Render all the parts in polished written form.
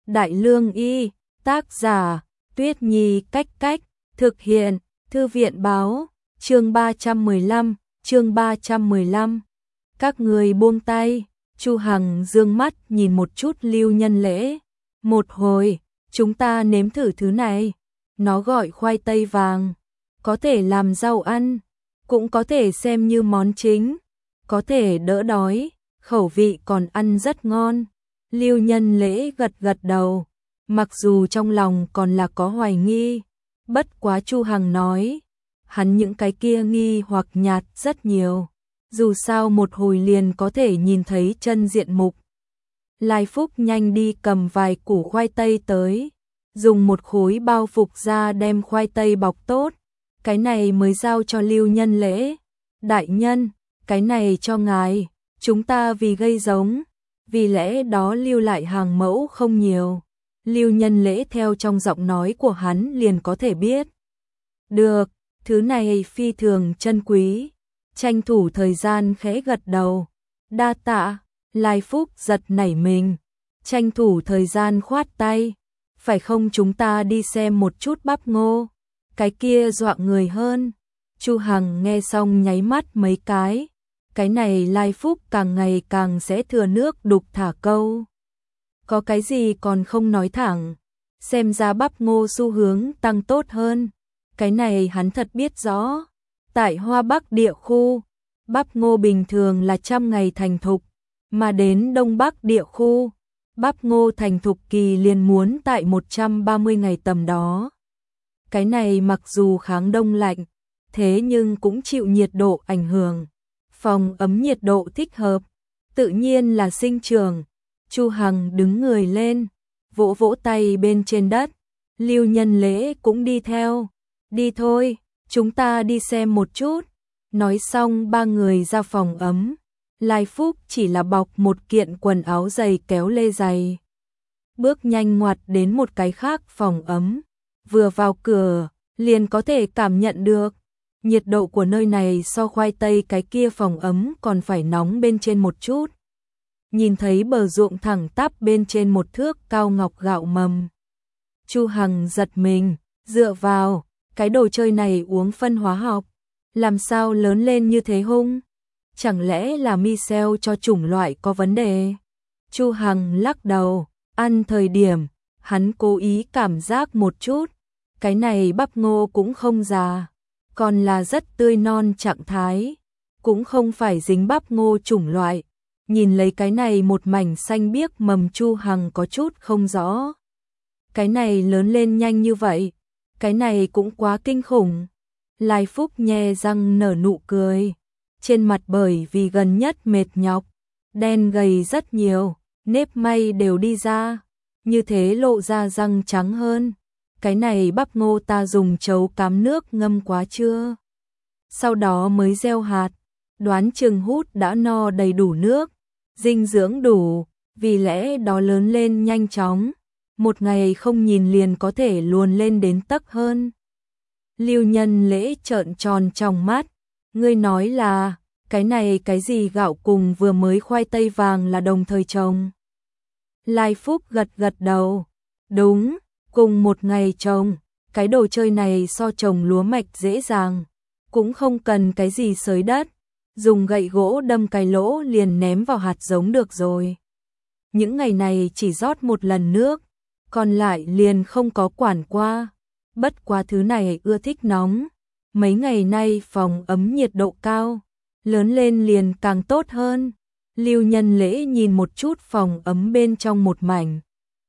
Đại Lương Y, tác giả, Tuyết Nhi Cách Cách, thực hiện, Thư viện Báo, chương 315. Các người buông tay, Chu Hằng dương mắt nhìn một chút Lưu Nhân Lễ. Một hồi, chúng ta nếm thử thứ này. Nó gọi khoai tây vàng, có thể làm rau ăn, cũng có thể xem như món chính, có thể đỡ đói, khẩu vị còn ăn rất ngon. Lưu Nhân Lễ gật gật đầu, mặc dù trong lòng còn là có hoài nghi, bất quá Chu Hằng nói, hắn những cái kia nghi hoặc nhạt rất nhiều, dù sao một hồi liền có thể nhìn thấy chân diện mục. Lai Phúc nhanh đi cầm vài củ khoai tây tới, dùng một khối bao phục ra đem khoai tây bọc tốt, cái này mới giao cho Lưu Nhân Lễ. Đại nhân, cái này cho ngài, chúng ta vì gây giống, vì lẽ đó lưu lại hàng mẫu không nhiều. Lưu Nhân Lễ theo trong giọng nói của hắn liền có thể biết. Được, thứ này phi thường chân quý, tranh thủ thời gian khẽ gật đầu. Đa tạ. Lai Phúc giật nảy mình, tranh thủ thời gian khoát tay, phải không chúng ta đi xem một chút bắp ngô, cái kia dọa người hơn. Chu Hằng nghe xong nháy mắt mấy cái này Lai Phúc càng ngày càng sẽ thừa nước đục thả câu. Có cái gì còn không nói thẳng, xem ra bắp ngô xu hướng tăng tốt hơn, cái này hắn thật biết rõ. Tại Hoa Bắc địa khu, bắp ngô bình thường là 100 ngày thành thục, mà đến Đông Bắc địa khu, bắp ngô thành thục kỳ liền muốn tại 130 ngày tầm đó. Cái này mặc dù kháng đông lạnh, thế nhưng cũng chịu nhiệt độ ảnh hưởng, phòng ấm nhiệt độ thích hợp, tự nhiên là sinh trưởng. Chu Hằng đứng người lên, vỗ vỗ tay bên trên đất, Lưu Nhân Lễ cũng đi theo. Đi thôi, chúng ta đi xem một chút. Nói xong ba người ra phòng ấm. Lai Phúc chỉ là bọc một kiện quần áo dày kéo lê dày, bước nhanh ngoặt đến một cái khác phòng ấm. Vừa vào cửa, liền có thể cảm nhận được nhiệt độ của nơi này so khoai tây cái kia phòng ấm còn phải nóng bên trên một chút. Nhìn thấy bờ ruộng thẳng tắp bên trên một thước cao ngọc gạo mầm, Chu Hằng giật mình, dựa vào, cái đồ chơi này uống phân hóa học, làm sao lớn lên như thế hung? Chẳng lẽ là Michel cho chủng loại có vấn đề? Chu Hằng lắc đầu, ăn thời điểm, hắn cố ý cảm giác một chút, cái này bắp ngô cũng không già, còn là rất tươi non trạng thái, cũng không phải dính bắp ngô chủng loại. Nhìn lấy cái này một mảnh xanh biếc mầm, Chu Hằng có chút không rõ. Cái này lớn lên nhanh như vậy, cái này cũng quá kinh khủng. Lai Phúc nhe răng nở nụ cười, trên mặt bởi vì gần nhất mệt nhọc, đen gầy rất nhiều, nếp may đều đi ra, như thế lộ ra răng trắng hơn. Cái này bắp ngô ta dùng chấu cám nước ngâm quá chưa? Sau đó mới gieo hạt, đoán chừng hút đã no đầy đủ nước, dinh dưỡng đủ, vì lẽ đó lớn lên nhanh chóng, một ngày không nhìn liền có thể luồn lên đến tấc hơn. Lưu Nhân Lễ trợn tròn trong mắt, ngươi nói là, cái này cái gì gạo cùng vừa mới khoai tây vàng là đồng thời trồng? Lai Phúc gật gật đầu, đúng, cùng một ngày trồng, cái đồ chơi này so trồng lúa mạch dễ dàng, cũng không cần cái gì xới đất, dùng gậy gỗ đâm cái lỗ liền ném vào hạt giống được rồi. Những ngày này chỉ rót một lần nước, còn lại liền không có quản qua. Bất quá thứ này ưa thích nóng, mấy ngày nay phòng ấm nhiệt độ cao, lớn lên liền càng tốt hơn. Lưu Nhân Lễ nhìn một chút phòng ấm bên trong một mảnh,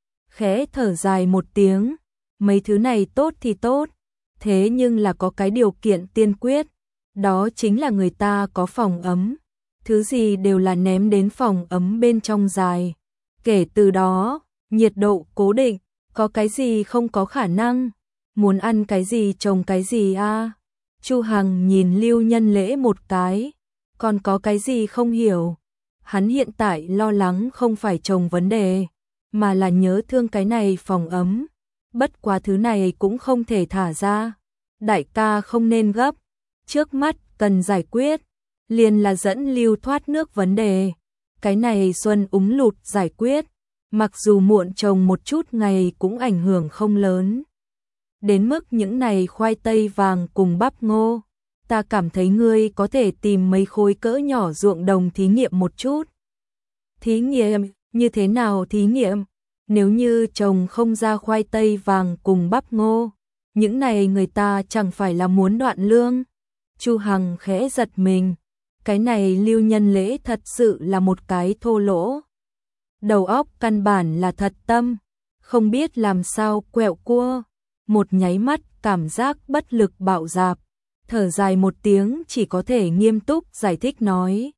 khẽ thở dài một tiếng, mấy thứ này tốt thì tốt, thế nhưng là có cái điều kiện tiên quyết, đó chính là người ta có phòng ấm, thứ gì đều là ném đến phòng ấm bên trong dài. Kể từ đó, nhiệt độ cố định, có cái gì không có khả năng, muốn ăn cái gì trồng cái gì a. Chu Hằng nhìn Lưu Nhân Lễ một cái, còn có cái gì không hiểu. Hắn hiện tại lo lắng không phải trồng vấn đề, mà là nhớ thương cái này phòng ấm. Bất quá thứ này cũng không thể thả ra. Đại ca không nên gấp, trước mắt cần giải quyết, liền là dẫn lưu thoát nước vấn đề. Cái này xuân úng lụt giải quyết, Mặc dù muộn trồng một chút ngày cũng ảnh hưởng không lớn. Đến mức những này khoai tây vàng cùng bắp ngô, ta cảm thấy ngươi có thể tìm mấy khối cỡ nhỏ ruộng đồng thí nghiệm một chút. Thí nghiệm, như thế nào thí nghiệm? Nếu như trồng không ra khoai tây vàng cùng bắp ngô, những này người ta chẳng phải là muốn đoạn lương. Chu Hằng khẽ giật mình, cái này Lưu Nhân Lễ thật sự là một cái thô lỗ. Đầu óc căn bản là thật tâm, không biết làm sao quẹo cua. Một nháy mắt cảm giác bất lực bạo dạp, thở dài một tiếng chỉ có thể nghiêm túc giải thích nói.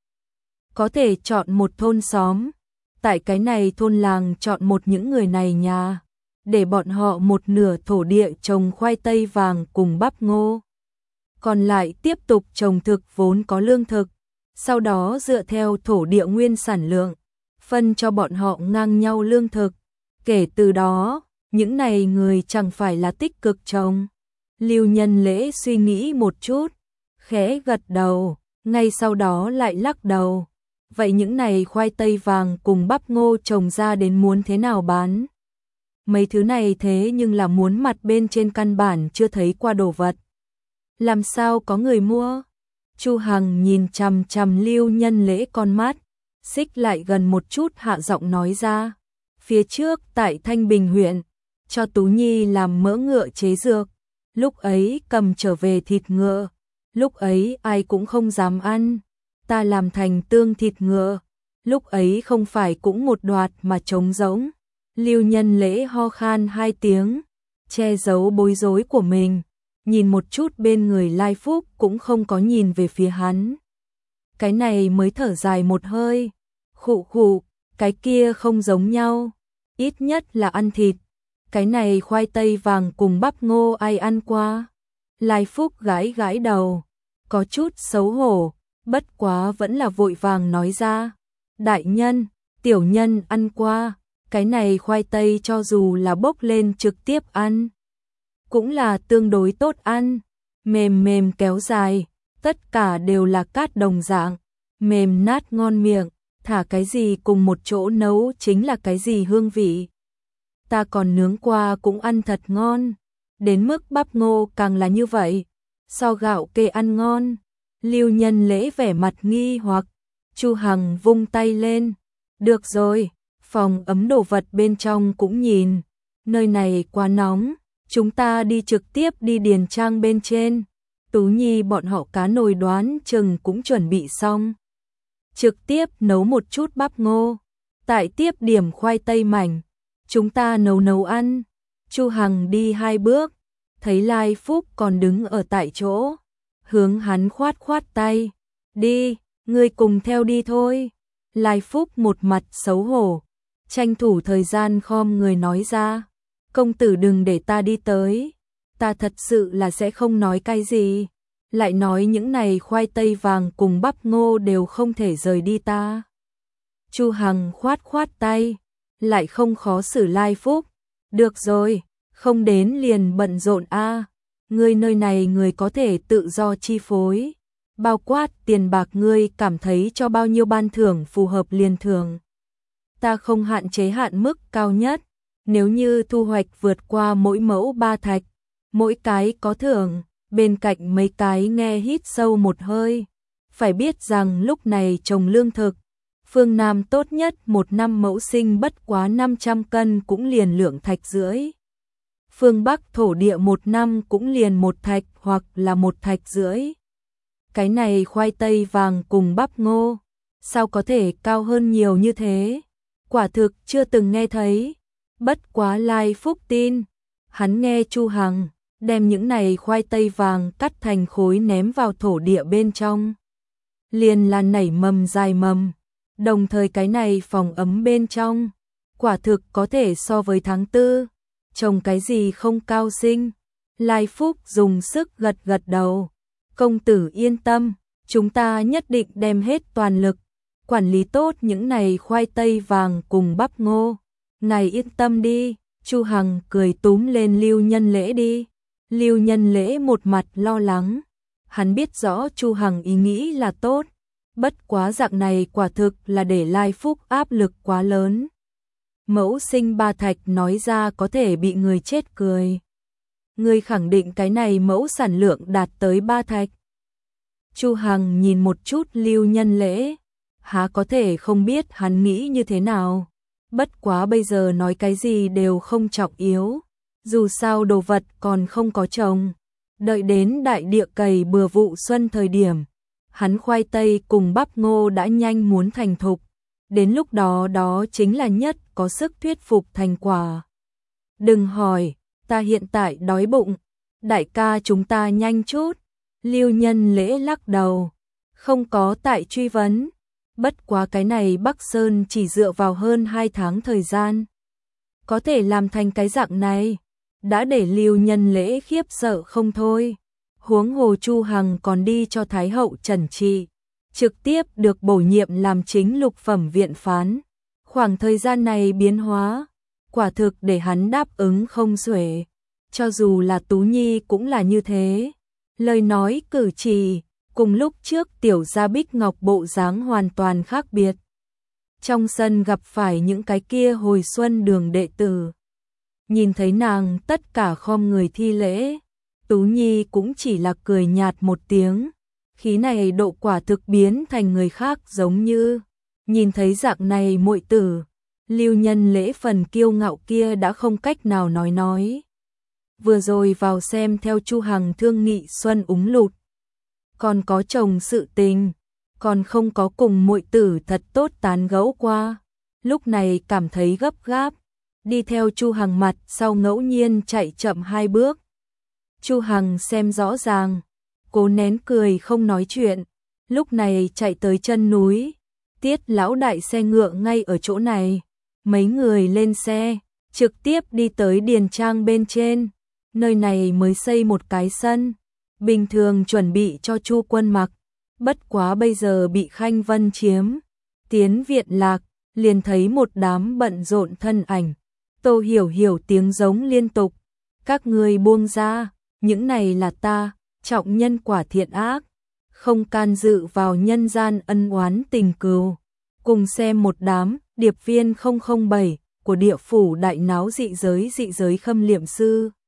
Có thể chọn một thôn xóm, tại cái này thôn làng chọn một những người này nhà, để bọn họ một nửa thổ địa trồng khoai tây vàng cùng bắp ngô. Còn lại tiếp tục trồng thực vốn có lương thực, sau đó dựa theo thổ địa nguyên sản lượng, phân cho bọn họ ngang nhau lương thực. Kể từ đó, những này người chẳng phải là tích cực trồng. Lưu Nhân Lễ suy nghĩ một chút, khẽ gật đầu, ngay sau đó lại lắc đầu. Vậy những này khoai tây vàng cùng bắp ngô trồng ra đến muốn thế nào bán? Mấy thứ này thế nhưng là muốn mặt bên trên căn bản chưa thấy qua đồ vật. Làm sao có người mua? Chu Hằng nhìn chằm chằm Lưu Nhân Lễ con mắt, xích lại gần một chút hạ giọng nói ra. Phía trước tại Thanh Bình huyện, cho Tú Nhi làm mỡ ngựa chế dược, lúc ấy cầm trở về thịt ngựa, lúc ấy ai cũng không dám ăn, ta làm thành tương thịt ngựa, lúc ấy không phải cũng một đoạt mà trống rỗng. Lưu Nhân Lễ ho khan hai tiếng, che giấu bối rối của mình, nhìn một chút bên người Lai Phúc cũng không có nhìn về phía hắn. Cái này mới thở dài một hơi, khụ khụ, cái kia không giống nhau, ít nhất là ăn thịt. Cái này khoai tây vàng cùng bắp ngô ai ăn qua? Lai Phúc gãi gãi đầu, có chút xấu hổ, bất quá vẫn là vội vàng nói ra. Đại nhân, tiểu nhân ăn qua, cái này khoai tây cho dù là bốc lên trực tiếp ăn, cũng là tương đối tốt ăn, mềm mềm kéo dài, tất cả đều là cát đồng dạng, mềm nát ngon miệng, thả cái gì cùng một chỗ nấu chính là cái gì hương vị. Ta còn nướng qua cũng ăn thật ngon, đến mức bắp ngô càng là như vậy, so gạo kê ăn ngon. Lưu Nhân Lễ vẻ mặt nghi hoặc, Chu Hằng vung tay lên, được rồi, phòng ấm đồ vật bên trong cũng nhìn, nơi này quá nóng, chúng ta đi trực tiếp đi điền trang bên trên. Tú Nhi bọn họ cá nồi đoán chừng cũng chuẩn bị xong, trực tiếp nấu một chút bắp ngô, tại tiếp điểm khoai tây mảnh, chúng ta nấu ăn. Chu Hằng đi hai bước, thấy Lai Phúc còn đứng ở tại chỗ, hướng hắn khoát khoát tay, đi, ngươi cùng theo đi thôi. Lai Phúc một mặt xấu hổ, tranh thủ thời gian khom người nói ra, công tử đừng để ta đi tới, ta thật sự là sẽ không nói cái gì, lại nói những này khoai tây vàng cùng bắp ngô đều không thể rời đi ta. Chu Hằng khoát khoát tay, lại không khó xử Lai Phúc, được rồi, không đến liền bận rộn a, ngươi nơi này người có thể tự do chi phối, bao quát tiền bạc ngươi cảm thấy cho bao nhiêu ban thưởng phù hợp liền thưởng. Ta không hạn chế hạn mức cao nhất, nếu như thu hoạch vượt qua mỗi mẫu 3 thạch, mỗi cái có thưởng. Bên cạnh mấy cái nghe hít sâu một hơi, phải biết rằng lúc này trồng lương thực, phương Nam tốt nhất một năm mẫu sinh bất quá 500 cân cũng liền lượng thạch rưỡi. Phương Bắc thổ địa một năm cũng liền 1 thạch hoặc là 1 thạch rưỡi. Cái này khoai tây vàng cùng bắp ngô, sao có thể cao hơn nhiều như thế? Quả thực chưa từng nghe thấy. Bất quá Lai Phúc tin, hắn nghe Chu Hằng đem những này khoai tây vàng cắt thành khối ném vào thổ địa bên trong, liền là nảy mầm dài mầm, đồng thời cái này phòng ấm bên trong, quả thực có thể so với tháng 4, trồng cái gì không cao sinh. Lai Phúc dùng sức gật gật đầu, công tử yên tâm, chúng ta nhất định đem hết toàn lực, quản lý tốt những này khoai tây vàng cùng bắp ngô, ngài yên tâm đi. Chu Hằng cười túm lên Lưu Nhân Lễ đi. Lưu Nhân Lễ một mặt lo lắng, hắn biết rõ Chu Hằng ý nghĩ là tốt, bất quá dạng này quả thực là để Lai Phúc áp lực quá lớn. Mẫu sinh ba thạch nói ra có thể bị người chết cười. Người khẳng định cái này mẫu sản lượng đạt tới 3 thạch. Chu Hằng nhìn một chút Lưu Nhân Lễ, há có thể không biết hắn nghĩ như thế nào. Bất quá bây giờ nói cái gì đều không trọng yếu, dù sao đồ vật còn không có trồng. Đợi đến đại địa cày bừa vụ xuân thời điểm, hắn khoai tây cùng bắp ngô đã nhanh muốn thành thục. Đến lúc đó đó chính là nhất có sức thuyết phục thành quả. Đừng hỏi, ta hiện tại đói bụng, đại ca chúng ta nhanh chút. Lưu Nhân Lễ lắc đầu, không có tại truy vấn. Bất quá cái này Bắc Sơn chỉ dựa vào hơn 2 tháng thời gian, có thể làm thành cái dạng này, đã để Lưu Nhân Lễ khiếp sợ không thôi. Huống hồ Chu Hằng còn đi cho Thái hậu trần trị, trực tiếp được bổ nhiệm làm chính lục phẩm viện phán. Khoảng thời gian này biến hóa, quả thực để hắn đáp ứng không xuể. Cho dù là Tú Nhi cũng là như thế. Lời nói cử chỉ, cùng lúc trước tiểu gia Bích Ngọc bộ dáng hoàn toàn khác biệt. Trong sân gặp phải những cái kia hồi xuân đường đệ tử. Nhìn thấy nàng tất cả khom người thi lễ, Tú Nhi cũng chỉ là cười nhạt một tiếng. Khí này độ quả thực biến thành người khác giống như. Nhìn thấy dạng này muội tử, Lưu Nhân Lễ phần kiêu ngạo kia đã không cách nào nói. Vừa rồi vào xem theo Chu Hằng thương nghị xuân úng lụt, còn có chồng sự tình, còn không có cùng muội tử thật tốt tán gẫu qua. Lúc này cảm thấy gấp gáp, đi theo Chu Hằng mặt sau ngẫu nhiên chạy chậm 2 bước. Chu Hằng xem rõ ràng, cố nén cười không nói chuyện, lúc này chạy tới chân núi. Tiết lão đại xe ngựa ngay ở chỗ này, mấy người lên xe, trực tiếp đi tới điền trang bên trên. Nơi này mới xây một cái sân, bình thường chuẩn bị cho Chu Quân mặc, bất quá bây giờ bị Khanh Vân chiếm. Tiến viện lạc, liền thấy một đám bận rộn thân ảnh. Tô Hiểu Hiểu tiếng giống liên tục, các ngươi buông ra, những này là ta, trọng nhân quả thiện ác, không can dự vào nhân gian ân oán tình cừu. Cùng xem một đám điệp viên 007 của địa phủ đại náo dị giới khâm liệm sư.